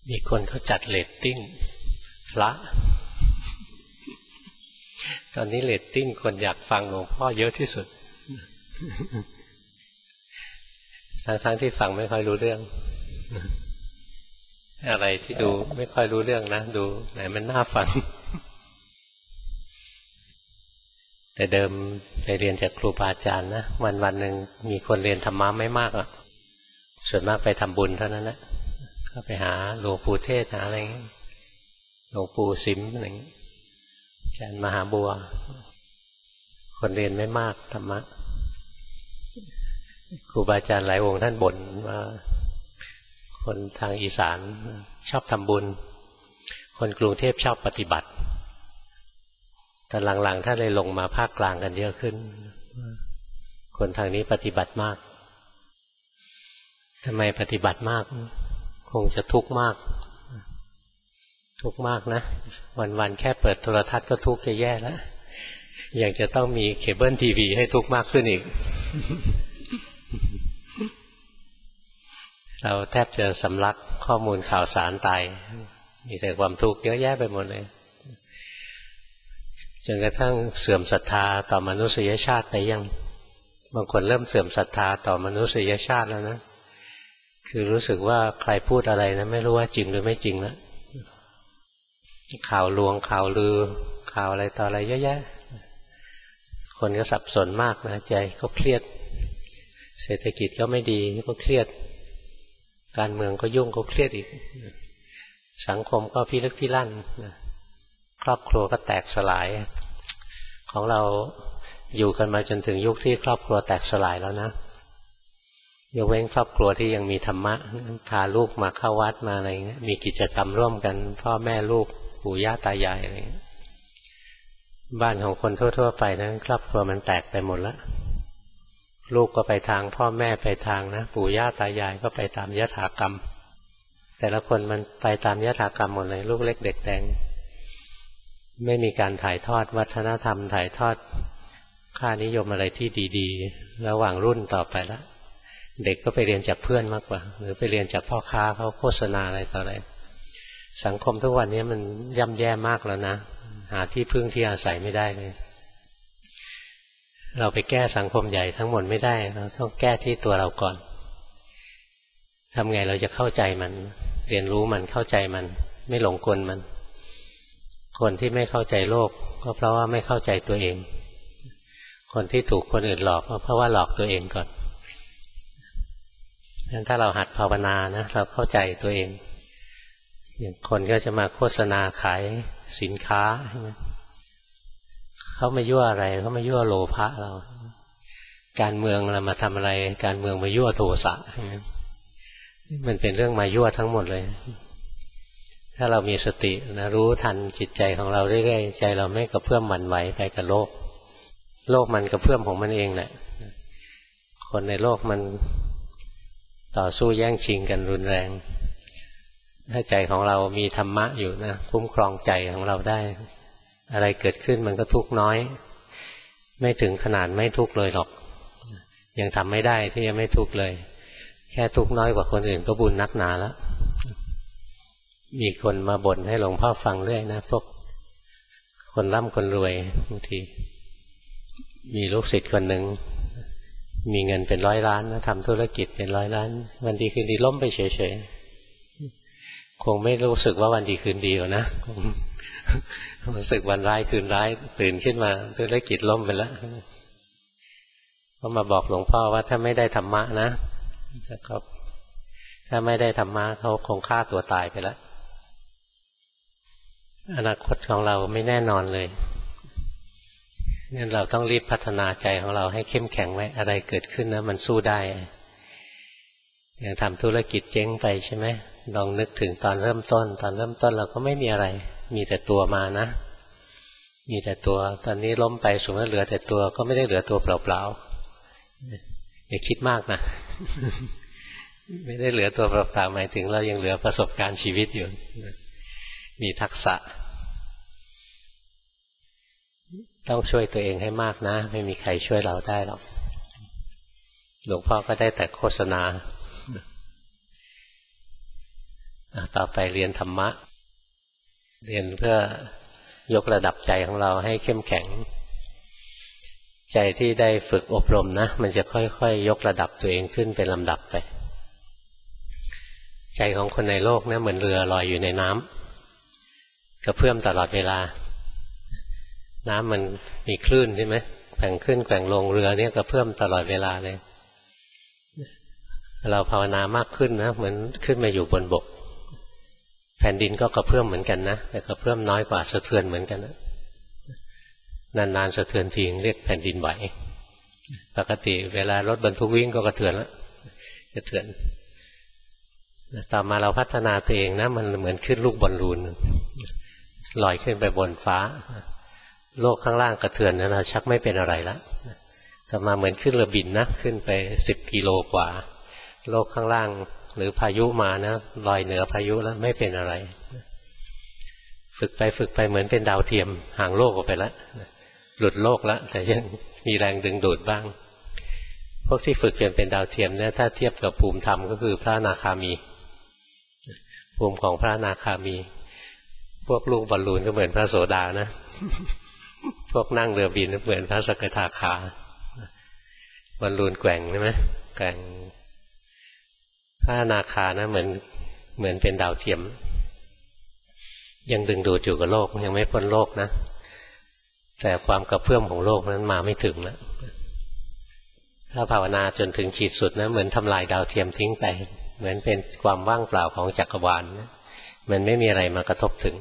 มีคนเขาจัดเรตติ้งพระตอนนี้เรตติ้งคนอยากฟังหลวงพ่อเยอะที่สุดทั้งที่ฟังไม่ค่อยรู้เรื่องอะไรที่ดูไม่ค่อยรู้เรื่องนะดูไหนมันน่าฟังแต่เดิมไปเรียนจากครูบาอาจารย์นะวันหนึ่งมีคนเรียนธรรมะไม่มากอ่ะส่วนมากไปทำบุญเท่านั้นแหละก็ไปหาหลวงปู่เทศหาอะไรเงี้ยหลวงปู่สิมอะไรเงี้ยอาจารย์มหาบัวคนเรียนไม่มากธรรมะครูบาอาจารย์หลายองค์ท่านบ่นว่าคนทางอีสานชอบทำบุญคนกรุงเทพชอบปฏิบัติแต่หลังๆถ้าเลยลงมาภาคกลางกันเยอะขึ้นคนทางนี้ปฏิบัติมากทำไมปฏิบัติมากคงจะทุกข์มากทุกข์มากนะวันๆแค่เปิดโทรทัศน์ก็ทุกข์จะแย่แล้วยังจะต้องมีเคเบิลทีวีให้ทุกข์มากขึ้นอีก เราแทบจะสำลักข้อมูลข่าวสารตายมีแต่ความทุกข์เยอะแยะไปหมดเลยจนกระทั่งเสื่อมศรัทธาต่อมนุษยชาติไปยังบางคนเริ่มเสื่อมศรัทธาต่อมนุษยชาติแล้วนะคือรู้สึกว่าใครพูดอะไรนะไม่รู้ว่าจริงหรือไม่จริงแล้วข่าวลวงข่าวลือข่าวอะไรต่ออะไรเยอะแยะคนก็สับสนมากนะใจก็เครียดเศรษฐกิจก็ไม่ดีก็เครียดการเมืองก็ยุ่งก็เครียดอีกสังคมก็พิลึกพิลั่นครอบครัวก็แตกสลายของเราอยู่กันมาจนถึงยุคที่ครอบครัวแตกสลายแล้วนะยกเว้นครอบครัวที่ยังมีธรรมะพาลูกมาเข้าวัดมาอะไรเงี้ยมีกิจกรรมร่วมกันพ่อแม่ลูกปู่ย่าตายายอะไรเงี้ยบ้านของคนทั่วๆไปนั้นครอบครัวมันแตกไปหมดแล้วลูกก็ไปทางพ่อแม่ไปทางนะปู่ย่าตายายก็ไปตามยถากรรมแต่ละคนมันไปตามยถากรรมหมดเลยลูกเล็กเด็กแดงไม่มีการถ่ายทอดวัฒนธรรมถ่ายทอดค่านิยมอะไรที่ดีๆระหว่างรุ่นต่อไปแล้วเด็กก็ไปเรียนจากเพื่อนมากกว่าหรือไปเรียนจากพ่อค้าเขาโฆษณาอะไรต่ออะไรสังคมทุกวันนี้มันย่ำแย่มากแล้วนะหาที่พึ่งที่อาศัยไม่ได้เลยเราไปแก้สังคมใหญ่ทั้งหมดไม่ได้เราต้องแก้ที่ตัวเราก่อนทำไงเราจะเข้าใจมันเรียนรู้มันเข้าใจมันไม่หลงกลมันคนที่ไม่เข้าใจโลกก็เพราะว่าไม่เข้าใจตัวเองคนที่ถูกคนอื่นหลอกก็เพราะว่าหลอกตัวเองก่อนงั้นถ้าเราหัดภาวนานะเราเข้าใจตัวเองอย่างคนก็จะมาโฆษณาขายสินค้าเขามายั่วอะไรเขามายั่วโลภะเราการเมืองเรามาทำอะไรการเมืองมายั่วโทสะมันเป็นเรื่องมายั่วทั้งหมดเลยถ้าเรามีสตินะรู้ทันจิตใจของเราเรื่อยๆใจเราไม่กระเพื่อมหวั่นไหวไปกับโลกโลกมันกระเพื่อมของมันเองแหละคนในโลกมันต่อสู้แย่งชิงกันรุนแรงถ้าใจของเรามีธรรมะอยู่นะคุ้มครองใจของเราได้อะไรเกิดขึ้นมันก็ทุกข์น้อยไม่ถึงขนาดไม่ทุกข์เลยหรอกยังทำไม่ได้ที่จะไม่ทุกข์เลยแค่ทุกข์น้อยกว่าคนอื่นก็บุญนักหนาแล้วมีคนมาบ่นให้หลวงพ่อฟังเรื่อยนะพวกคนร่ำคนรวยบางทีมีลูกศิษย์คนหนึ่งมีเงินเป็น100 ล้านนะทำธุรกิจเป็น100 ล้านวันดีคืนดีล้มไปเฉยๆคงไม่รู้สึกว่าวันดีคืนดีหรอกนะรู้สึกวันร้ายคืนร้ายตื่นขึ้นมาธุรกิจล้มไปแล้วก็มาบอกหลวงพ่อว่าถ้าไม่ได้ธรรมะนะถ้าไม่ได้ธรรมะเขาคงฆ่าตัวตายไปแล้วอนาคตของเราไม่แน่นอนเลยงั้นเราต้องรีบพัฒนาใจของเราให้เข้มแข็งไว้อะไรเกิดขึ้นนะมันสู้ได้อย่างทำธุรกิจเจ๊งไปใช่ไหมลองนึกถึงตอนเริ่มต้นเราก็ไม่มีอะไรมีแต่ตัวมานะมีแต่ตัวตอนนี้ล้มไปสมมติเหลือแต่ตัวก็ไม่ได้เหลือตัวเปล่าๆอย่าคิดมากนะ ไม่ได้เหลือตัวเปล่าๆหมายถึงเรายังเหลือประสบการณ์ชีวิตอยู่มีทักษะต้องช่วยตัวเองให้มากนะไม่มีใครช่วยเราได้หรอกหลวงพ่อก็ได้แต่โฆษณาต่อไปเรียนธรรมะเรียนเพื่อยกระดับใจของเราให้เข้มแข็งใจที่ได้ฝึกอบรมนะมันจะค่อยๆยกระดับตัวเองขึ้นเป็นลำดับไปใจของคนในโลกนะเหมือนเรือลอยอยู่ในน้ำกระเพื่อมตลอดเวลาน้ำมันมีคลื่นใช่ไหมแกว่งขึ้นแกว่งลงเรือเนี่ยกระเพื่อมตลอดเวลาเลยเราภาวนามากขึ้นนะเหมือนขึ้นมาอยู่บนบกแผ่นดินก็กระเพื่อมเหมือนกันนะแต่กระเพื่อมน้อยกว่าสะเทือนเหมือนกันนะนานๆสะเทือนทีเรียกแผ่นดินไหวปกติเวลารถบรรทุกวิ่งก็กระเทือนแล้วกระเทือนต่อมาเราพัฒนาตัวเองนะมันเหมือนขึ้นลูกบอลลูนลอยขึ้นไปบนฟ้าโลกข้างล่างกระเทือนนะเราชักไม่เป็นอะไรแล้วต่อมาเหมือนขึ้นเรือบินนะขึ้นไป10 กิโลกว่าโลกข้างล่างหรือพายุมานะลอยเหนือพายุแล้วไม่เป็นอะไรฝึกไปเหมือนเป็นดาวเทียมห่างโลกออกไปแล้วหลุดโลกแล้วแต่ยังมีแรงดึงดูดบ้างพวกที่ฝึกจนเป็นดาวเทียมเนี่ยถ้าเทียบกับภูมิธรรมก็คือพระอนาคามีภูมิของพระอนาคามีพวกลูกบอลลูนก็เหมือนพระโสดานะพวกนั่งเรือบินก็เหมือนพระสกทาคาบอลลูนแกว่งใช่ไหมแกว่งพระอนาคานะเหมือนเป็นดาวเทียมยังดึงดูดอยู่กับโลกยังไม่พ้นโลกนะแต่ความกระเพื่อมของโลกนั้นมาไม่ถึงแล้วถ้าภาวนาจนถึงขีดสุดนะเหมือนทำลายดาวเทียมทิ้งไปเหมือนเป็นความว่างเปล่าของจักรวาลนะมันไม่มีอะไรมากระทบถึง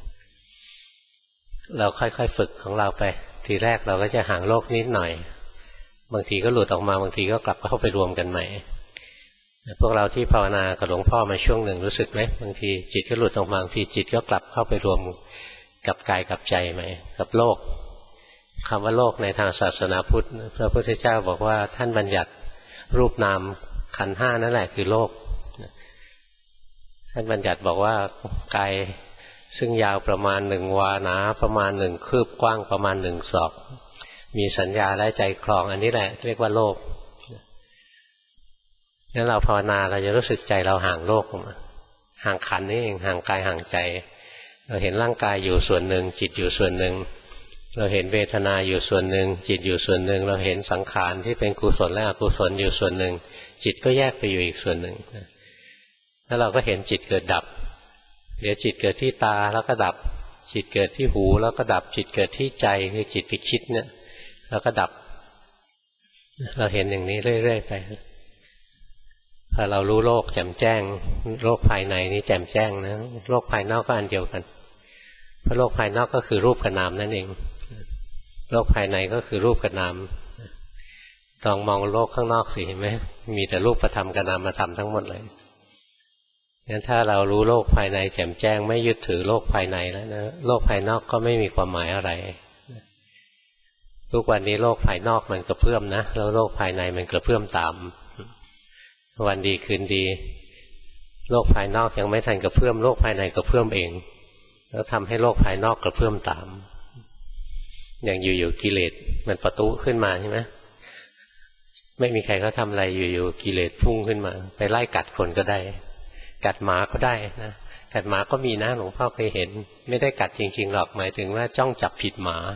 เราค่อยๆฝึกของเราไปทีแรกเราก็จะห่างโลกนิดหน่อยบางทีก็หลุดออกมาบางทีก็กลับเข้าไปรวมกันใหม่พวกเราที่ภาวนากับหลวงพ่อมาช่วงหนึ่งรู้สึกไหมบางทีจิตก็หลุดออกมาบางทีจิตก็กลับเข้าไปรวมกับกายกับใจไหมกับโลกคำว่าโลกในทางศาสนาพุทธพระพุทธเจ้าบอกว่าท่านบัญญัติรูปนามขันธ์ 5นั่นแหละคือโลกท่านบัญญัติบอกว่ากายซึ่งยาวประมาณ1 วาหนาประมาณ1 คืบกว้างประมาณ1 ศอกมีสัญญาและใจคลองอันนี้แหละเรียกว่าโลกงั้นเราภาวนาเราจะรู้สึกใจเราห่างโลกห่างขันธ์นี่เองห่างกายห่างใจเราเห็นร่างกายอยู่ส่วนหนึ่งจิตอยู่ส่วนหนึ่งเราเห็นเวทนาอยู่ส่วนหนึ่งจิตอยู่ส่วนหนึ่งเราเห็นสังขารที่เป็นกุศลและอกุศลอยู่ส่วนหนึ่งจิตก็แยกไปอยู่อีกส่วนหนึ่งแล้วเราก็เห็นจิตเกิดดับเดี๋ยวจิตเกิดที่ตาแล้วก็ดับจิตเกิดที่หูแล้วก็ดับจิตเกิดที่ใจคือจิตไปคิดเนี่ยแล้วก็ดับเราเห็นอย่างนี้เรื่อยๆไปพอเรารู้โลกแจ่มแจ้งโลกภายในนี้แจ่มแจ้งนะโลกภายนอกก็อันเดียวกันเพราะโลกภายนอกก็คือรูปกับนามนั่นเองโลกภายในก็คือรูปกับนามต้องมองโลกข้างนอกสิเห็นไหมมีแต่รูปธรรมกับนามธรรมทั้งหมดเลยงั้นถ้าเรารู้โลกภายในแจ่มแจ้งไม่ยึดถือโลกภายในแล้วนะโลกภายนอกก็ไม่มีความหมายอะไรทุกวันนี้โลกภายนอกมันกระเพื่อมนะแล้วโลกภายในมันกระเพื่อมตามวันดีคืนดีโลกภายนอกยังไม่ทันกระเพื่อมโลกภายในกระเพื่อมเองแล้วทำให้โลกภายนอกกระเพื่อมตามอย่างอยู่ๆกิเลสมันประทุขึ้นมาใช่ไหมไม่มีใครเขาทำอะไรอยู่ๆกิเลสพุ่งขึ้นมาไปไล่กัดคนก็ได้กัดหมาก็ได้นะกัดหมาก็มีนะหลวงพ่อเคยเห็นไม่ได้กัดจริงๆหรอกหมายถึงว่าจ้องจับผิดหมา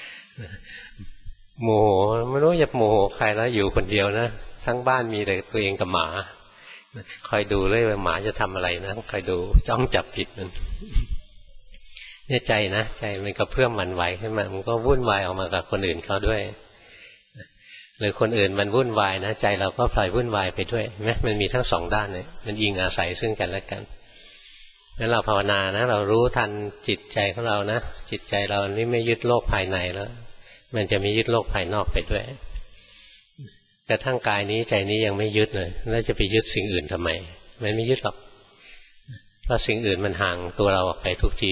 โมโหไม่รู้จะโมโหใครแล้วอยู่คนเดียวนะทั้งบ้านมีแต่ตัวเองกับหมาคอยดูเลยว่าหมาจะทำอะไรนะคอยดูจ้องจับผิดมันเนี่ยใจนะใจมันกระเพื่อมหวั่นไหวขึ้นมามันก็วุ่นวายออกมากับคนอื่นเขาด้วยหรือคนอื่นมันวุ่นวายนะใจเราก็พลอยวุ่นวายไปด้วยไหมมันมีทั้งสองด้านเลยมันอิงอาศัยซึ่งกันและกันงั้นเราภาวนานะเรารู้ทันจิตใจของเรานะจิตใจเรานี่ไม่ยึดโลกภายในแล้วมันจะไม่ยึดโลกภายนอกไปด้วยกระทั่งกายนี้ใจนี้ยังไม่ยึดเลยแล้วจะไปยึดสิ่งอื่นทำไมมันไม่ยึดหรอกเพราะสิ่งอื่นมันห่างตัวเราออกไปทุกที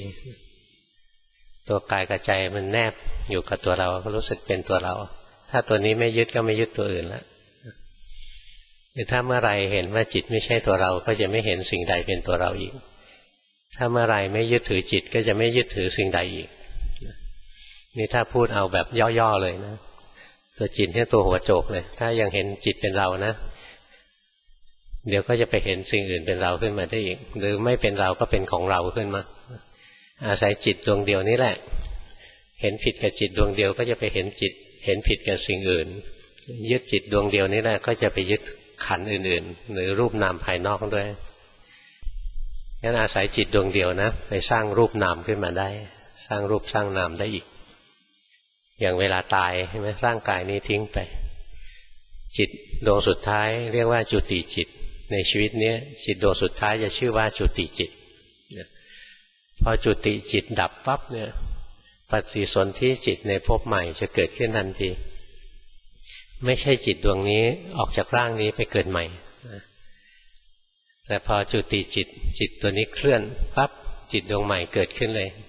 ตัวกายกับใจมันแนบอยู่กับตัวเราก็รู้สึกเป็นตัวเราถ้าตัวนี้ไม่ยึดก็ไม่ยึดตัวอื่นแล้วหรือถ้าเมื่อไรเห็นว่าจิตไม่ใช่ตัวเราก็จะไม่เห็นสิ่งใดเป็นตัวเราอีกถ้าเมื่อไรไม่ยึดถือจิตก็จะไม่ยึดถือสิ่งใดอีกนี่ถ้าพูดเอาแบบย่อๆเลยนะตัวจิตเนี่ยตัวหัวโจกเลยถ้ายังเห็นจิตเป็นเรานะเดี๋ยวก็จะไปเห็นสิ่งอื่นเป็นเราขึ้นมาได้อีกหรือไม่เป็นเราก็เป็นของเราขึ้นมาอาศัยจิตดวงเดียวนี้แหละเห็นผิดกับจิตดวงเดียวก็จะไปเห็นจิตเห็นผิดกับสิ่งอื่นยึดจิตดวงเดียวนี้แหละก็จะไปยึดขันธ์อื่นๆหรือรูปนามภายนอกด้วยงั้นอาศัยจิตดวงเดียวนะไปสร้างรูปนามขึ้นมาได้สร้างรูปสร้างนามได้อีกอย่างเวลาตายใช่ไหมร่างกายนี้ทิ้งไปจิตดวงสุดท้ายเรียกว่าจุติจิตในชีวิตนี้จิตดวงสุดท้ายจะชื่อว่าจุติจิตพอจุติจิตดับปั๊บเนี่ยปฏิสนธิจิตในภพใหม่จะเกิดขึ้นทันทีไม่ใช่จิตดวงนี้ออกจากร่างนี้ไปเกิดใหม่แต่พอจุติจิตตัวนี้เคลื่อนปั๊บจิตดวงใหม่เกิดขึ้นเลย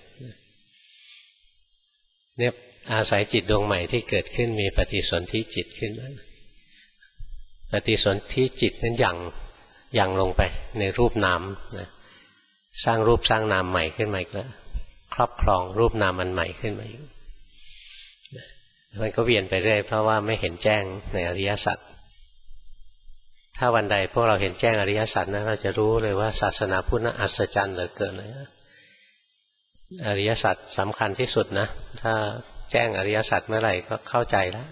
เนี่ยอาศัยจิตดวงใหม่ที่เกิดขึ้นมีปฏิสนธิจิตขึ้นมาปฏิสนธิจิตนั้นยังลงไปในรูปนามนะสร้างรูปสร้างนามใหม่ขึ้นมาอีกแล้วครอบครองรูปนามมันใหม่ขึ้นมาอีกมันก็เวียนไปเรื่อยเพราะว่าไม่เห็นแจ้งในอริยสัจถ้าวันใดพวกเราเห็นแจ้งอริยสัจนะเราจะรู้เลยว่าศาสนาพุทธอัศจรรย์เหลือเกินเลยอริยสัจสำคัญที่สุดนะถ้าแจ้งอริยสัจเมื่อไหร่ก็เข้าใจแล้ว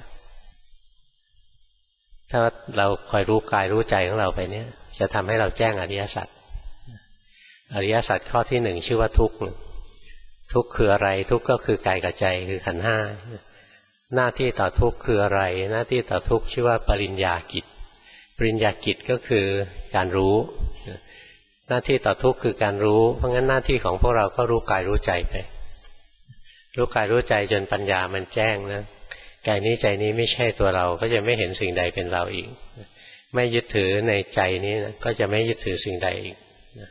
ถ้าเราคอยรู้กายรู้ใจของเราไปเนี่ยจะทำให้เราแจ้งอริยสัจอริยสัจข้อที่หนึ่งชื่อว่าทุกข์ทุกข์คืออะไรทุกข์ก็คือกายกับใจคือขันธ์ห้าหน้าที่ต่อทุกข์คืออะไรหน้าที่ต่อทุกข์ชื่อว่าปริญญากิจปริญญากิจก็คือการรู้หน้าที่ต่อทุกข์คือการรู้เพราะงั้นหน้าที่ของพวกเราก็รู้กายรู้ใจไปรู้กายรู้ใจจนปัญญามันแจ้งนะกายนี้ใจนี้ไม่ใช่ตัวเราก็จะไม่เห็นสิ่งใดเป็นเราอีกไม่ยึดถือในใจนี้นะก็จะไม่ยึดถือสิ่งใดอีก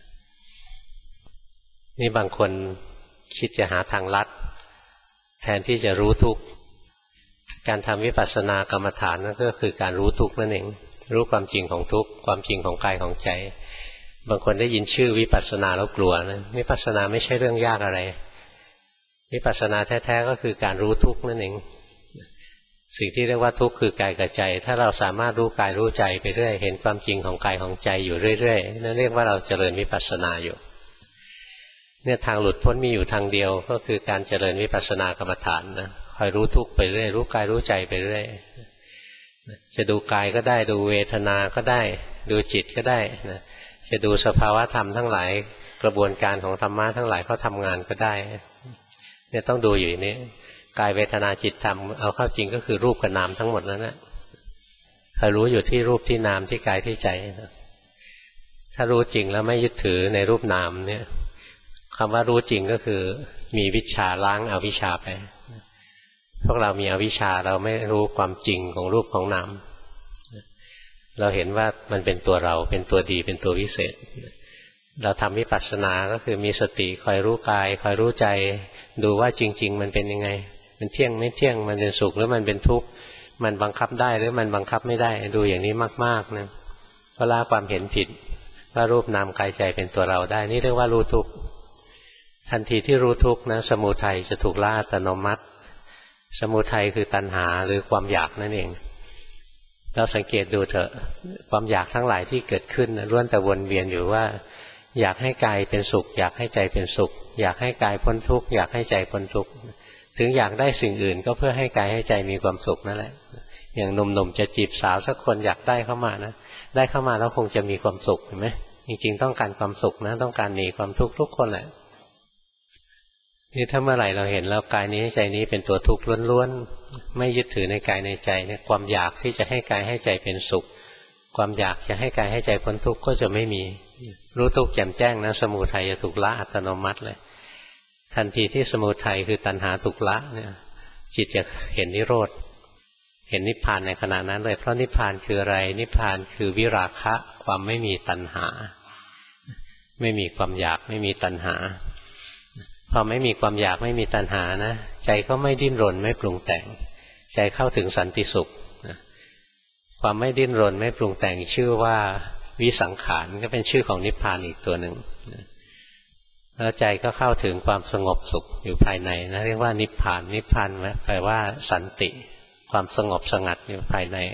นี่บางคนคิดจะหาทางลัดแทนที่จะรู้ทุกข์การทำวิปัสสนากรรมฐานนั่นก็คือการรู้ทุกข์นั่นเองรู้ความจริงของทุกข์ความจริงของกายของใจบางคนได้ยินชื่อวิปัสสนาแล้วกลัวนะวิปัสสนาไม่ใช่เรื่องยากอะไรวิปัสสนาแท้ๆก็คือการรู้ทุกข์นั่นเองสิ่งที่เรียกว่าทุกข์คือกายกับใจถ้าเราสามารถรู้กายรู้ใจไปเรื่อยเห็นความจริงของกายของใจอยู่เรื่อยๆนั่นเรียกว่าเราเจริญวิปัสสนาอยู่เนี่ยทางหลุดพ้นมีอยู่ทางเดียวก็คือการเจริญวิปัสสนากรรมฐานนะคอยรู้ทุกข์ไปเรื่อยรู้กายรู้ใจไปเรื่อยจะดูกายก็ได้ดูเวทนาก็ได้ดูจิตก็ได้นะจะดูสภาวะธรรมทั้งหลายกระบวนการของธรรมะทั้งหลายเขาทำงานก็ได้เนี่ยต้องดูอยู่นี้กายเวทนาจิตธรรมเอาเข้าจริงก็คือรูปกับนามทั้งหมดแล้วนะคอยรู้อยู่ที่รูปที่นามที่กายที่ใจนะถ้ารู้จริงแล้วไม่ยึดถือในรูปนามเนี่ยคำว่ารู้จริงก็คือมีวิชชาล้างอวิชชาไปพวกเรามีอวิชชาเราไม่รู้ความจริงของรูปของนามเราเห็นว่ามันเป็นตัวเราเป็นตัวดีเป็นตัววิเศษเราทำวิปัสสนาก็คือมีสติคอยรู้กายคอยรู้ใจดูว่าจริงๆมันเป็นยังไงมันเที่ยงไม่เที่ยงมันเป็นสุขหรือมันเป็นทุกข์มันบังคับได้หรือมันบังคับไม่ได้ดูอย่างนี้มากๆนะก็ละความเห็นผิดว่ารูปนามกายใจเป็นตัวเราได้นี่เรียกว่ารู้ทุกข์ทันทีที่รู้ทุกข์นะสมุทัยจะถูกละอัตโนมัติสมุทัยคือตัณหาหรือความอยากนั่นเองเราสังเกตดูเถอะความอยากทั้งหลายที่เกิดขึ้นล้วนแต่วนเวียนอยู่ว่าอยากให้กายเป็นสุขอยากให้ใจเป็นสุขอยากให้กายพ้นทุกข์อยากให้ใจพ้นทุกข์ถึงอยากได้สิ่งอื่นก็เพื่อให้กายให้ใจมีความสุขนั่นแหละอย่างหนุ่มๆจะจีบสาวสักคนอยากได้เข้ามานะได้เข้ามาแล้วคงจะมีความสุขเห็นไหมจริงๆต้องการความสุขนะต้องการหนีความทุกข์ทุกคนแหละนี่ถ้าเมื่อไหร่เราเห็นแล้วกายนี้ใจนี้เป็นตัวทุกข์ล้วนๆไม่ยึดถือในกายในใจเนี่ยความอยากที่จะให้กายให้ใจเป็นสุขความอยากจะให้กายให้ใจพ้นทุกข์ก็จะไม่มีรู้ทุกข์แจ่มแจ้งนะสมุทัยจะถูกละอัตโนมัติเลยทันทีที่สมุทัยคือตัณหาถูกละเนี่ยจิตจะเห็นนิโรธเห็นนิพพานในขณะนั้นเลยเพราะนิพพานคืออะไรนิพพานคือวิราคะความไม่มีตัณหาไม่มีความอยากไม่มีตัณหาพอไม่มีความอยากไม่มีตัณหานะใจก็ไม่ดิ้นรนไม่ปรุงแต่งใจเข้าถึงสันติสุขความไม่ดิ้นรนไม่ปรุงแต่งชื่อว่าวิสังขารก็เป็นชื่อของนิพพานอีกตัวหนึ่งแล้วใจก็เข้าถึงความสงบสุขอยู่ภายในนะเรียกว่านิพพานนิพพานแปลว่าสันติความสงบสงัดอยู่ภายใน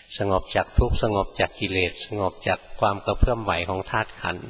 สงบจากทุกข์สงบจากกิเลสสงบจากความกระเพื่อมไหวของธาตุขันธ์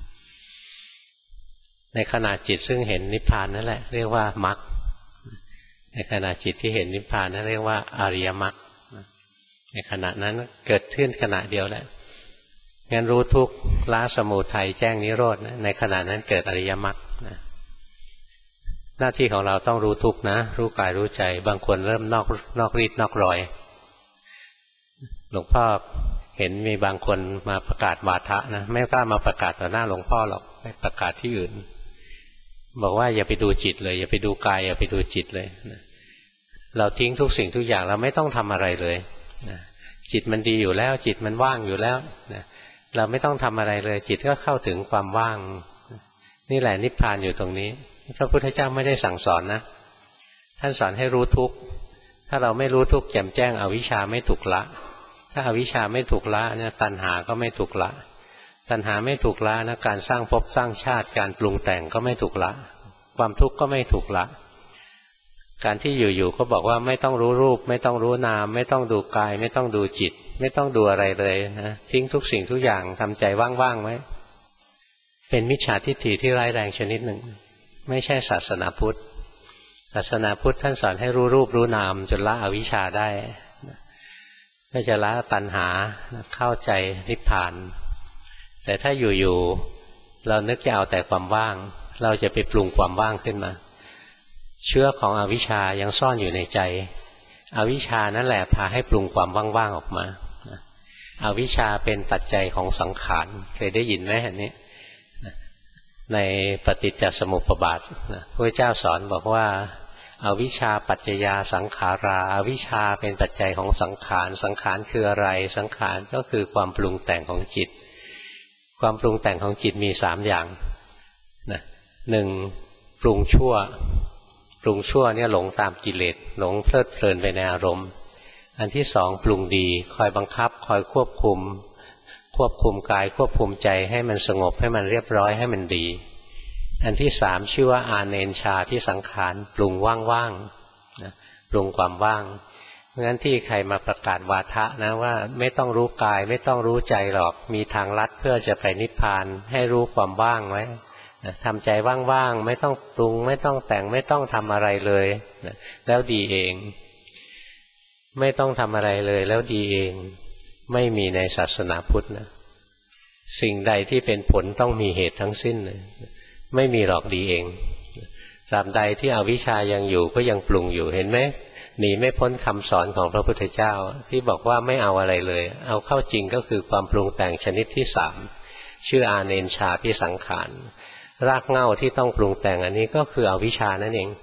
ในขณะจิตซึ่งเห็นนิพพานนั่นแหละเรียกว่ามรรคในขณะจิตที่เห็นนิพพานนั่นเรียกว่าอริยมรรคในขณะนั้นเกิดขึ้นขณะเดียวแหละงั้นรู้ทุกข์ละสมุทัยแจ้งนิโรธในขณะนั้นเกิดอริยมรรคหน้าที่ของเราต้องรู้ทุกข์นะรู้กายรู้ใจบางคนเริ่มนอกรีดนอกรอยหลวงพ่อเห็นมีบางคนมาประกาศวาทะนะไม่กล้ามาประกาศต่อหน้าหลวงพ่อหรอกไปประกาศที่อื่นบอกว่าอย่าไปดูจิตเลยอย่าไปดูกายอย่าไปดูจิตเลยเราทิ้งทุกสิ่งทุกอย่างเราไม่ต้องทำอะไรเลยจิตมันดีอยู่แล้วจิตมันว่างอยู่แล้วเราไม่ต้องทำอะไรเลยจิตก็เข้าถึงความว่างนี่แหละนิพพานอยู่ตรงนี้พระพุทธเจ้าไม่ได้สั่งสอนนะท่านสอนให้รู้ทุกข์ถ้าเราไม่รู้ทุกข์แจ่มแจ้งอวิชชาไม่ถูกละถ้าอวิชชาไม่ถูกละเนี่ยตัณหาก็ไม่ถูกละตัณหาไม่ถูกละนะการสร้างภพสร้างชาติการปรุงแต่งก็ไม่ถูกละความทุกข์ก็ไม่ถูกละการที่อยู่ๆก็บอกว่าไม่ต้องรู้รูปไม่ต้องรู้นามไม่ต้องดูกายไม่ต้องดูจิตไม่ต้องดูอะไรเลยนะทิ้งทุกสิ่งทุกอย่างทำใจว่างๆไว้เป็นมิจฉาทิฏฐิที่ร้ายแรงชนิดหนึ่งไม่ใช่ศาสนาพุทธศาสนาพุทธท่านสอนให้รู้รูปรู้นามจนละอวิชชาได้ก็จะละตัณหาเข้าใจนิพพานแต่ถ้าอยู่ๆเรานึกจะเอาแต่ความว่างเราจะไปปรุงความว่างขึ้นมาเชื้อของอวิชชายังซ่อนอยู่ในใจอวิชชานั่นแหละพาให้ปรุงความว่างๆออกมาอวิชชาเป็นปัจจัยของสังขารเคยได้ยินไหมอันนี้ในปฏิจจสมุปบาทพระเจ้าสอนบอกว่าอวิชชาปัจจยาสังขาราอวิชชาเป็นปัจจัยของสังขารสังขารคืออะไรสังขารก็คือความปรุงแต่งของจิตความปรุงแต่งของจิตมี3อย่างหนึ่งปรุงชั่วเนี่ยหลงตามกิเลสหลงเพลิดเพลินไปในอารมณ์อันที่สองปรุงดีคอยบังคับคอยควบคุมกายควบคุมใจให้มันสงบให้มันเรียบร้อยให้มันดีอันที่สามชื่อว่าอาเนญชาพิสังขารปรุงว่างๆปรุงความว่างเพราะฉะนั้นที่ใครมาประกาศวาทะนะว่าไม่ต้องรู้กายไม่ต้องรู้ใจหรอกมีทางลัดเพื่อจะไปนิพพานให้รู้ความว่างไว้ทำใจว่างๆไม่ต้องปรุงไม่ต้องแต่งไม่ต้องทำอะไรเลยแล้วดีเองไม่ต้องทำอะไรเลยแล้วดีเองไม่มีในศาสนาพุทธนะสิ่งใดที่เป็นผลต้องมีเหตุทั้งสิ้นเลยไม่มีหรอกดีเองตราบใดที่อวิชชายังอยู่ก็ยังปรุงอยู่เห็นไหมหนีไม่พ้นคำสอนของพระพุทธเจ้าที่บอกว่าไม่เอาอะไรเลยเอาเข้าจริงก็คือความปรุงแต่งชนิดที่สามชื่ออาเนญชาพิสังขารรากเหง้าที่ต้องปรุงแต่งอันนี้ก็คืออวิชชานั่นเอง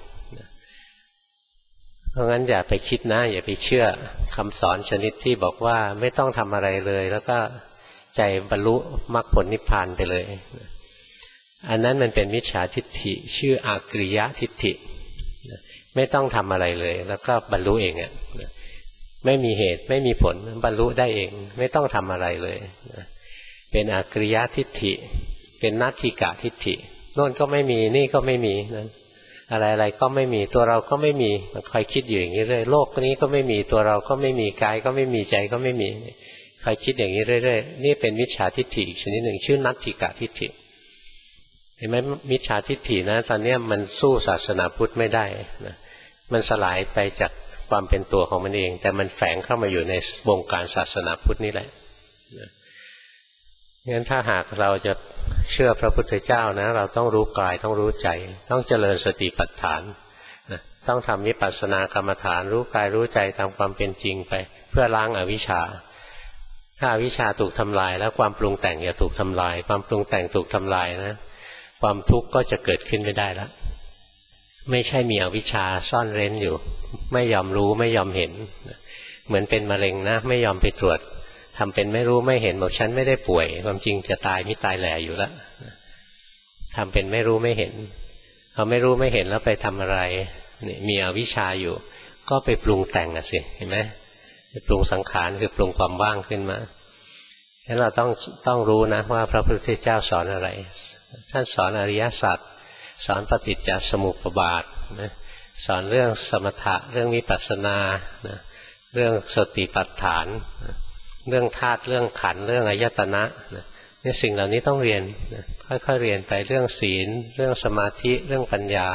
เพราะงั้นอย่าไปคิดนะอย่าไปเชื่อคำสอนชนิดที่บอกว่าไม่ต้องทำอะไรเลยแล้วก็ใจบรรลุมรรคผลนิพพานไปเลยอันนั้นมันเป็นมิจฉาทิฏฐิชื่ออากริยทิฏฐิไม่ต้องทำอะไรเลยแล้วก็บรรลุเองไม่มีเหตุไม่มีผลบรรลุได้เองไม่ต้องทำอะไรเลยเป็นอากริยทิฏฐิเป็นนัตถิกะทิฏฐิโน่นก็ไม่มีนี่ก็ไม่มีอะไรๆก็ไม่มีตัวเราก็ไม่มีมันคอยคิดอยู่อย่างนี้เรื่อยโลกนี้ก็ไม่มีตัวเราก็ไม่มีกายก็ไม่มีใจก็ไม่มีคอยคิดอย่างนี้เรื่อยๆนี่เป็นมิจฉาทิฏฐิอีกชนิดหนึ่งชื่อนัตถิกะทิฏฐิเห็นไหมมิจฉาทิฏฐินะตอนนี้มันสู้ศาสนาพุทธไม่ได้นะมันสลายไปจากความเป็นตัวของมันเองแต่มันแฝงเข้ามาอยู่ในวงการศาสนาพุทธนี่แหละงั้นถ้าหากเราจะเชื่อพระพุทธเจ้านะเราต้องรู้กายต้องรู้ใจต้องเจริญสติปัฏฐานนะต้องทำวิปัสสนากรรมฐานรู้กายรู้ใจตามความเป็นจริงไปเพื่อล้างอวิชชาถ้าอวิชชาถูกทำลายแล้วความปรุงแต่งจะถูกทำลายความปรุงแต่งถูกทำลายนะความทุกข์ก็จะเกิดขึ้นไม่ได้แล้วไม่ใช่มีอวิชชาซ่อนเร้นอยู่ไม่ยอมรู้ไม่ยอมเห็นเหมือนเป็นมะเร็งนะไม่ยอมไปตรวจทำเป็นไม่รู้ไม่เห็นบอกฉันไม่ได้ป่วยความจริงจะตายไม่ตายแหล่อยู่แล้วทำเป็นไม่รู้ไม่เห็นพอไม่รู้ไม่เห็นแล้วไปทำอะไรมีอวิชชาอยู่ก็ไปปรุงแต่งสิเห็นไหมไปปรุงสังขารคือปรุงความว่างขึ้นมาฉะนั้นเราต้องรู้นะว่าพระพุทธเจ้าสอนอะไรท่านสอนอริยสัจสอนปฏิจจสมุปบาทนะสอนเรื่องสมถะเรื่องวิปัสสนานะเรื่องสติปัฏฐานเรื่องธาตุเรื่องขันธ์เรื่องอายตนะนี่สิ่งเหล่านี้ต้องเรียนค่อยๆเรียนไปเรื่องศีลเรื่องสมาธิเรื่องปัญญา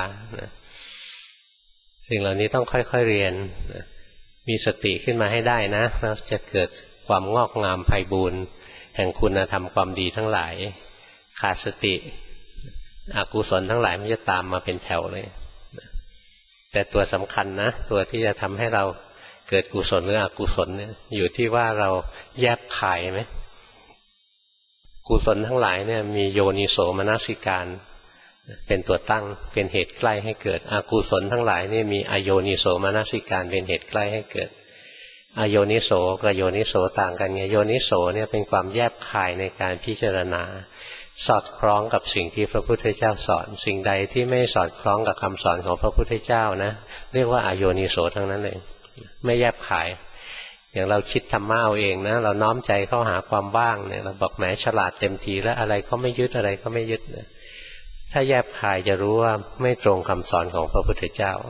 สิ่งเหล่านี้ต้องค่อยๆเรียนมีสติขึ้นมาให้ได้นะแล้วจะเกิดความงอกงามไพบูรย์แห่งคุณธรรมความดีทั้งหลายขาดสติอกุศลทั้งหลายมันจะตามมาเป็นแถวเลยแต่ตัวสำคัญนะตัวที่จะทำให้เราเกิดกุศลหรืออกุศลเนี่ยอยู่ที่ว่าเราแยบคายไหมกุศลทั้งหลายเนี่ยมีโยนิโสมนสิการเป็นตัวตั้งเป็นเหตุใกล้ให้เกิดอกุศลทั้งหลายนี่มีอโยนิโสมนสิการเป็นเหตุใกล้ให้เกิดอโยนิโสกับโยนิโสต่างกันไงโยนิโสเนี่ยเป็นความแยบคายในการพิจารณาสอดคล้องกับสิ่งที่พระพุทธเจ้าสอนสิ่งใดที่ไม่สอดคล้องกับคำสอนของพระพุทธเจ้านะเรียกว่าอโยนิโสทั้งนั้นเลยไม่แยบคายอย่างเราคิดธรรมะเอาเองนะเราน้อมใจเข้าหาความว่างเนี่ยเราบอกแหมฉลาดเต็มทีแล้วอะไรก็ไม่ยึดอะไรก็ไม่ยึดนะถ้าแยบคายจะรู้ว่าไม่ตรงคำสอนของพระพุทธเจ้า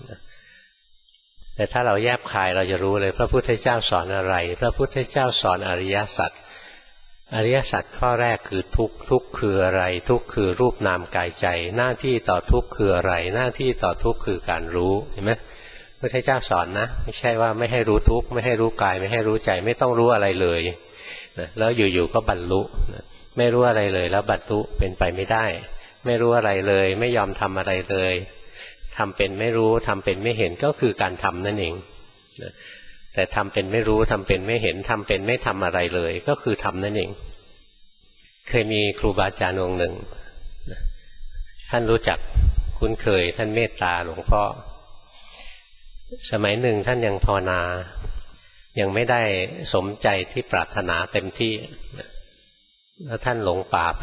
แต่ถ้าเราแยบคายเราจะรู้เลยพระพุทธเจ้าสอนอะไรพระพุทธเจ้าสอนอริยสัจอริยสัจข้อแรกคือทุกข์ทุกข์คืออะไรทุกข์คือรูปนามกายใจหน้าที่ต่อทุกข์คืออะไรหน้าที่ต่อทุกข์คือการรู้เห็นไหมพระพุทธเจ้าสอนนะไม่ใช่ว่าไม่ให้รู้ทุกข์ไม่ให้รู้กายไม่ให้รู้ใจไม่ต้องรู้อะไรเลยแล้วอยู่ๆก็บรรลุไม่รู้อะไรเลยแล้วบรรลุเป็นไปไม่ได้ไม่รู้อะไรเลยไม่ยอมทำอะไรเลยทำเป็นไม่รู้ทำเป็นไม่เห็นก็คือการทำนั่นเองแต่ทำเป็นไม่รู้ทำเป็นไม่เห็นทำเป็นไม่ทำอะไรเลยก็คือทำนั่นเองเคยมีครูบาอาจารย์องค์หนึ่งท่านรู้จักคุ้นเคยท่านเมตตาหลวงพ่อสมัยหนึ่งท่านยังภาวนายังไม่ได้สมใจที่ปรารถนาเต็มที่แล้วท่านหลงป่าไป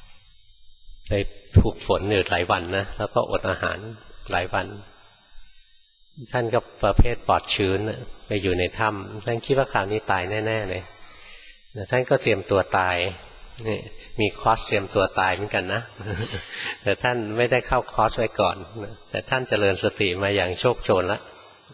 ถูกฝนอยู่หลายวันนะแล้วก็อดอาหารหลายวันท่านก็ประเภทปลอดชื้นไปอยู่ในถ้ำท่านคิดว่าคราวนี้ตายแน่ๆเลยท่านก็เตรียมตัวตายนี่มีคอร์สเตรียมตัวตายเหมือนกันนะแต่ท่านไม่ได้เข้าคอร์สไว้ก่อนแต่ท่านเจริญสติมาอย่างโชคโชนแล้ว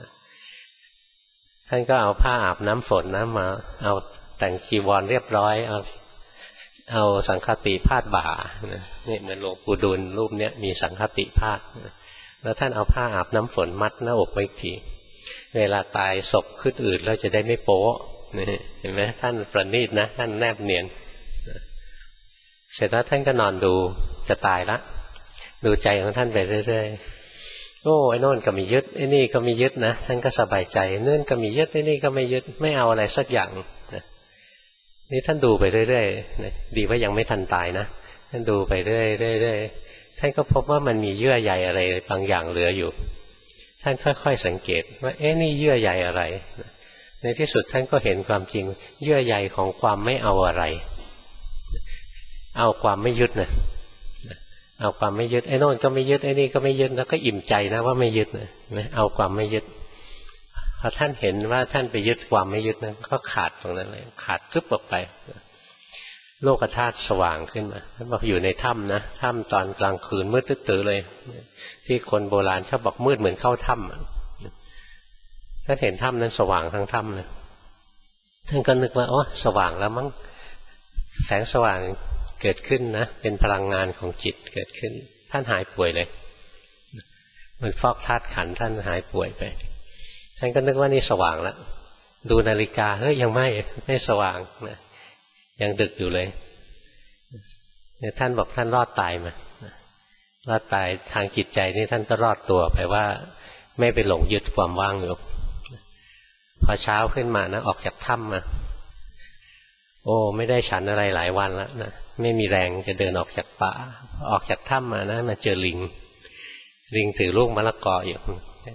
ท่านก็เอาผ้าอาบน้ำฝนนะมาเอาแต่งจีวรเรียบร้อยเอาสังฆติพาดบ่านี่เหมือนหลวงปู่ดูลรูปเนี้ยมีสังฆติพาดแล้วท่านเอาผ้าอาบน้ำฝนมัดหน้าอกไว้ทีเวลาตายศพขึ้นอืดแล้วจะได้ไม่โป๊ะนี่เห็นไหมท่านประณีตนะท่านแนบเนียนเสร็จแล้วท่านก็นอนดูจะตายละดูใจของท่านไปเรื่อยๆโอ้ไอ้โน่นก็มียึดไอ้นี่ก็มียึดนะท่านก็สบายใจเนื่นก็มียึดไอ้นี่ก็ไม่ยึดไม่เอาอะไรสักอย่างนี่ท่านดูไปเรื่อยๆดีว่ายังไม่ทันตายนะท่านดูไปเรื่อยๆท่านก็พบว่ามันมีเยื่อใยอะไรบางอย่างเหลืออยู่ท่านค่อยๆสังเกตว่านี่เยื่อใยอะไรในที่สุดท่านก็เห็นความจริงเยื่อใยของความไม่เอาอะไรเอาความไม่ยึดนะเอาความไม่ยึดไอ้โน่นก็ไม่ยึดไอ้นี่ก็ไม่ยึดแล้วก็อิ่มใจนะว่าไม่ยึดนะเอาความไม่ยึดพอท่านเห็นว่าท่านไปยึดความไม่ยึดนั้นก็ขาดตรงนั้นเลยขาดซึบออกไปโลกธาตุสว่างขึ้นมาท่านบอกอยู่ในถ้ำนะถ้ำตอนกลางคืนมืดตื้อเลยที่คนโบราณชอบบอกมืดเหมือนเข้าถ้ำท่านเห็นถ้ำนั้นสว่างทั้งถ้ำเลยท่านก็นึกว่าอ๋อสว่างแล้วมั้งแสงสว่างเกิดขึ้นนะเป็นพลังงานของจิตเกิดขึ้นท่านหายป่วยเลยมันฟอกธาตุขันธ์ท่านหายป่วยไปท่านก็นึกว่านี่สว่างแล้วดูนาฬิกาเฮ้ยยังไม่สว่างนะยังดึกอยู่เลยเนี่ยท่านบอกท่านรอดตายมารอดตายทางจิตใจนี่ท่านก็รอดตัวไปว่าไม่ไปหลงยึดความว่างอยู่พอเช้าขึ้นมานะออกจากถ้ำมาโอ้ไม่ได้ฉันอะไรหลายวันแล้วนะไม่มีแรงจะเดินออกจากป่าออกจากถ้ำมานะมาเจอลิงถือลูกมะละกออยู่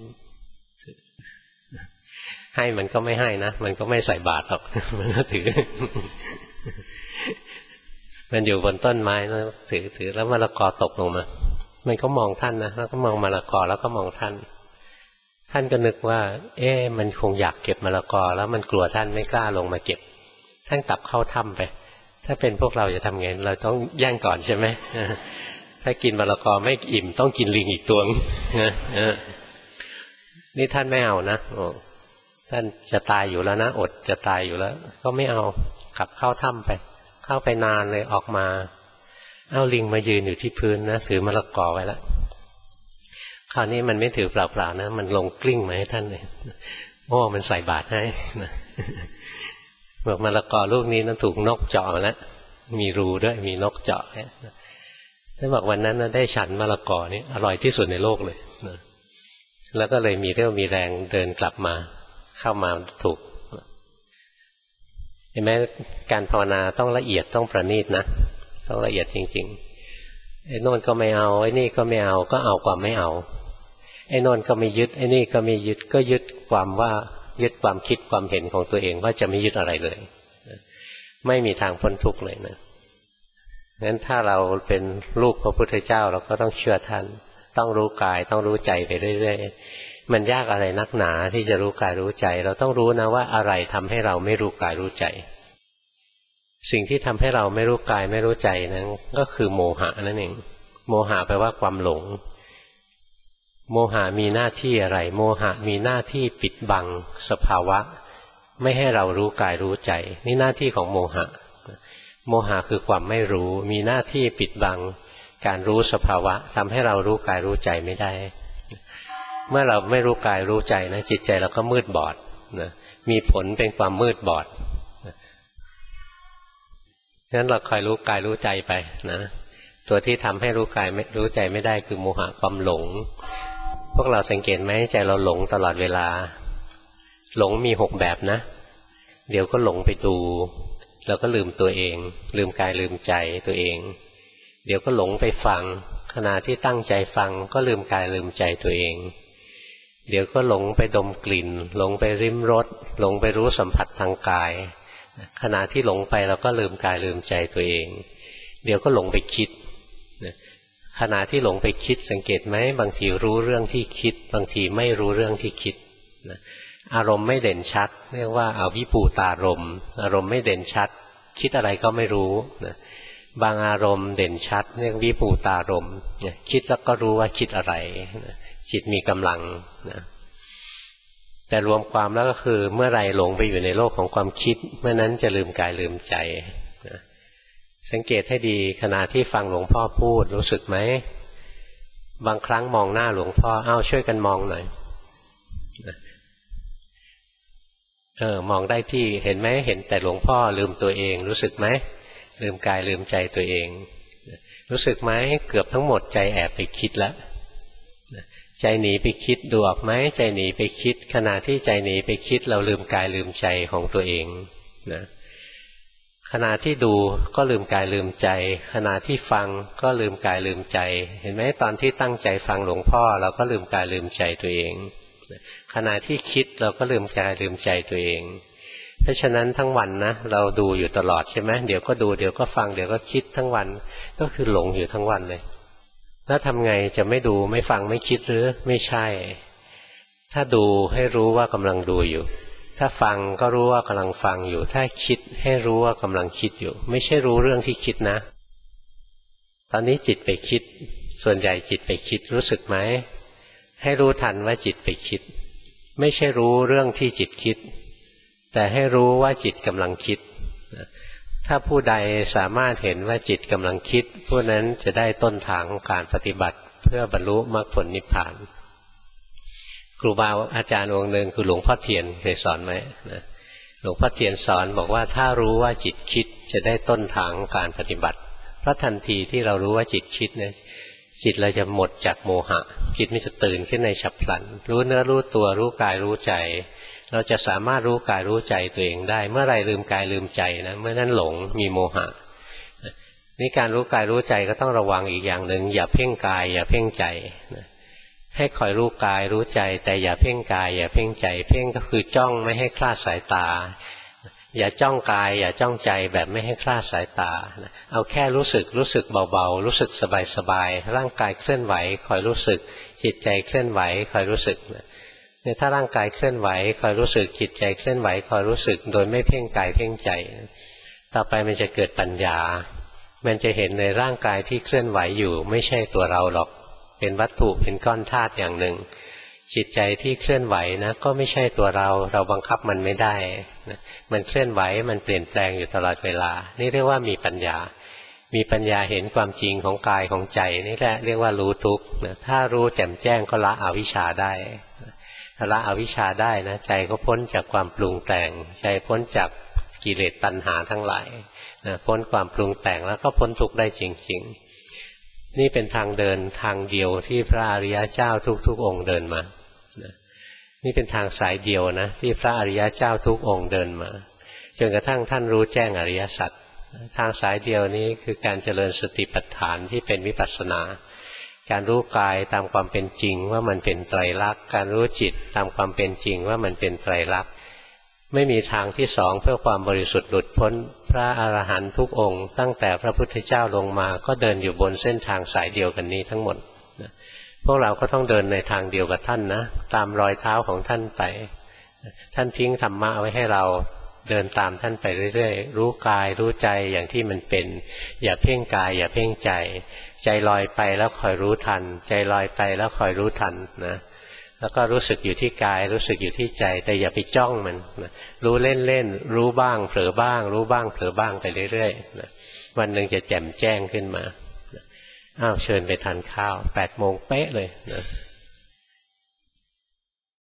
ให้มันก็ไม่ให้นะมันก็ไม่ใส่บาตรหรอกมันก็ถือมันอยู่บนต้นไม้แล้วถือแล้วมะละกอตกลงมามันก็มองท่านนะแล้วก็มองมะละกอแล้วก็มองท่านก็นึกว่ามันคงอยากเก็บมะละกอแล้วมันกลัวท่านไม่กล้าลงมาเก็บท่านกลับเข้าถ้ำไปถ้าเป็นพวกเราจะทำไงเราต้องแย่งก่อนใช่ไหมถ้ากินมะละกอไม่อิ่มต้องกินลิงอีกตัวนี่ท่านไม่เอานะท่านจะตายอยู่แล้วนะอดจะตายอยู่แล้วก็ไม่เอากลับเข้าถ้ำไปเข้าไปนานเลยออกมาเอาลิงมายืนอยู่ที่พื้นนะถือมะละกอไว้แล้วคราวนี้มันไม่ถือเปล่าๆนะมันลงกลิ้งมาให้ท่านเลยโอ้มันใส่บาตรให้นะบอกมะละกอลูกนี้นั้นถูกนกเจาะแล้วมีรูด้วยมีนกเจาะท่านบอกวันนั้นนะได้ฉันมะละกอนี่อร่อยที่สุดในโลกเลยนะแล้วก็เลยมีเรี่ยวมีแรงเดินกลับมาเข้ามาถูกเห็นไหมการภาวนาต้องละเอียดต้องประณีตนะต้องละเอียดจริงๆไอ้โน่นก็ไม่เอาไอ้นี่ก็ไม่เอาก็เอาความไม่เอาไอ้โน่นก็ไม่ยึดไอ้นี่ก็ไม่ยึดก็ยึดความว่ายึดความคิดความเห็นของตัวเองว่าจะไม่ยึดอะไรเลยไม่มีทางพ้นทุกข์เลยนะงั้นถ้าเราเป็นลูกพระพุทธเจ้าเราก็ต้องเชื่อท่านต้องรู้กายต้องรู้ใจไปเรื่อยๆมันยากอะไรนักหนาที่จะรู้กายรู้ใจเราต้องรู้นะว่าอะไรทำให้เราไม่รู้กายรู้ใจสิ่งที่ทำให้เราไม่รู้กายไม่รู้ใจนั้นก็คือโมหะนั่นเองโมหะแปลว่าความหลงโมหะมีหน้าที่อะไรโมหะมีหน้าที่ปิดบังสภาวะไม่ให้เรารู้กายรู้ใจนี่หน้าที่ของโมหะโมหะคือความไม่รู้มีหน้าที่ปิดบังการรู้สภาวะทำให้เรารู้กายรู้ใจไม่ได้เมื่อเราไม่รู้กายรู้ใจนะจิตใจเราก็มืดบอดนะมีผลเป็นความมืดบอดงั้นเราคอยรู้กายรู้ใจไปนะตัวที่ทำให้รู้กายรู้ใจไม่ได้คือโมหะความหลงพวกเราสังเกตไหมใจเราหลงตลอดเวลาหลงมี6แบบนะเดี๋ยวก็หลงไปดูแล้วก็ลืมตัวเองลืมกายลืมใจตัวเองเดี๋ยวก็หลงไปฟังขณะที่ตั้งใจฟังก็ลืมกายลืมใจตัวเองเดี๋ยวก็หลงไปดมกลิ่นหลงไปริมรสหลงไปรู้สัมผัสทางกายขณะที่หลงไปเราก็ลืมกายลืมใจตัวเองเดี๋ยวก็หลงไปคิดขณะที่หลงไปคิดสังเกตไหมบางทีรู้เรื่องที่คิดบางทีไม่รู้เรื่องที่คิดอารมณ์ไม่เด่นชัดเรียกว่าอวิภูตารมณ์อารมณ์ไม่เด่นชัดคิดอะไรก็ไม่รู้บางอารมณ์เด่นชัดเรียกวิภูตารมณ์คิดแล้วก็รู้ว่าคิดอะไรจิตมีกำลังแต่รวมความแล้วก็คือเมื่อไรหลงไปอยู่ในโลกของความคิดเมื่อนั้นจะลืมกายลืมใจสังเกตให้ดีขณะที่ฟังหลวงพ่อพูดรู้สึกไหมบางครั้งมองหน้าหลวงพ่อช่วยกันมองหน่อยมองได้ที่เห็นไหมเห็นแต่หลวงพ่อลืมตัวเองรู้สึกไหมลืมกายลืมใจตัวเองรู้สึกไหมเกือบทั้งหมดใจแอบไปคิดแล้วใจหนีไปคิดดูออกไหมใจหนีไปคิดขณะที่ใจหนีไปคิดเราลืมกายลืมใจของตัวเองนะขณะที่ดูก็ลืมกายลืมใจขณะที่ฟังก็ลืมกายลืมใจเห็นไหมตอนที่ตั้งใจฟังหลวงพ่อเราก็ลืมกายลืมใจตัวเองขณะที่คิดเราก็ลืมกายลืมใจตัวเองเพราะฉะนั้นทั้งวันนะเราดูอยู่ตลอดใช่ไหมเดี๋ยวก็ดูเดี๋ยวก็ฟังเดี๋ยวก็คิดทั้งวันก็คือหลงอยู่ทั้งวันเลยแล้วทำไงจะไม่ดูไม่ฟังไม่คิดหรือไม่ใช่ถ้าดูให้รู้ว่ากำลังดูอยู่ถ้าฟังก็รู้ว่ากำลังฟังอยู่ถ้าคิดให้รู้ว่ากำลังคิดอยู่ไม่ใช่รู้เรื่องที่คิดนะตอนนี้จิตไปคิดส่วนใหญ่จิตไปคิดรู้สึกไหมให้รู้ทันว่าจิตไปคิดไม่ใช่รู้เรื่องที่จิตคิดแต่ให้รู้ว่าจิตกำลังคิดถ้าผู้ใดสามารถเห็นว่าจิตกำลังคิดผู้นั้นจะได้ต้นทางของการปฏิบัติเพื่อบรรลุมรรคผลนิพพานครูบาอาจารย์องค์หนึ่งคือหลวงพ่อเทียนเคยสอนไหมหลวงพ่อเทียนสอนบอกว่าถ้ารู้ว่าจิตคิดจะได้ต้นทางของการปฏิบัติเพราะทันทีที่เรารู้ว่าจิตคิดเนี่ยจิตเราจะหมดจากโมหะจิตมันจะตื่นขึ้นในฉับพลันรู้เนื้อรู้ตัวรู้กายรู้ใจเราจะสามารถรู้กายรู้ใจตัวเองได้เมื่อไรลืมกายลืมใจนะเมื่อนั้นหลงมีโมหะนี่การรู้กายรู้ใจก็ต้องระวังอีกอย่างหนึ่งอย่าเพ่งกายอย่าเพ่งใจให้คอยรู้กายรู้ใจแต่อย่าเพ่งกายอย่าเพ่งใจเพ่งก็คือจ้องไม่ให้คลาดสายตาอย่าจ้องกายอย่าจ้องใจแบบไม่ให้คลาดสายตาเอาแค่รู้สึกเบาๆรู้สึกสบายๆร่างกายเคลื่อนไหวคอยรู้สึกจิตใจเคลื่อนไหวคอยรู้สึกเนี่ยถ้าร่างกายเคลื่อนไหวคอยรู้สึกจิตใจเคลื่อนไหวคอยรู้สึกโดยไม่เพ่งกายเพ่งใจต่อไปมันจะเกิดปัญญามันจะเห็นในร่างกายที่เคลื่อนไหวอยู่ไม่ใช่ตัวเราหรอกเป็นวัตถุเป็นก้อนธาตุอย่างหนึ่งจิตใจที่เคลื่อนไหวนะก็ไม่ใช่ตัวเราเราบังคับมันไม่ได้นะมันเคลื่อนไหวมันเปลี่ยนแปลงอยู่ตลอดเวลานี่เรียกว่ามีปัญญามีปัญญาเห็นความจริงของกายของใจนี่แหละเรียกว่ารู้ทุกข์นะถ้ารู้แจ่มแจ้งก็ละอวิชชาได้ละอวิชชาได้นะใจก็พ้นจากความปรุงแต่งใจพ้นจากกิเลสตัณหาทั้งหลายนะพ้นความปรุงแต่งแล้วก็พ้นทุกข์ได้จริงๆนี่เป็นทางเดินทางเดียวที่พระอริยเจ้าทุกๆองค์เดินมานะนี่เป็นทางสายเดียวนะที่พระอริยเจ้าทุกองค์เดินมาจนกระทั่งท่านรู้แจ้งอริยสัจทางสายเดียวนี้คือการเจริญสติปัฏฐานที่เป็นวิปัสสนาการรู้กายตามความเป็นจริงว่ามันเป็นไตรลักษณ์การรู้จิตตามความเป็นจริงว่ามันเป็นไตรลักษณ์ไม่มีทางที่สองเพื่อความบริสุทธิ์หลุดพ้นพระอรหันต์ทุกองค์ตั้งแต่พระพุทธเจ้าลงมาก็เดินอยู่บนเส้นทางสายเดียวกันนี้ทั้งหมดพวกเราก็ต้องเดินในทางเดียวกับท่านนะตามรอยเท้าของท่านไปท่านทิ้งธรรมะไว้ให้เราเดินตามท่านไปเรื่อยๆรู้กายรู้ใจอย่างที่มันเป็นอย่าเพ่งกายอย่าเพ่งใจใจลอยไปแล้วคอยรู้ทันใจลอยไปแล้วคอยรู้ทันนะแล้วก็รู้สึกอยู่ที่กายรู้สึกอยู่ที่ใจแต่อย่าไปจ้องมันนะรู้เล่นๆรู้บ้างเผลอบ้างรู้บ้างเผลอบ้างไปเรื่อยๆนะวันหนึ่งจะแจ่มแจ้งขึ้นมาอ้าวเชิญไปทานข้าว8 โมงเป๊ะเลยนะ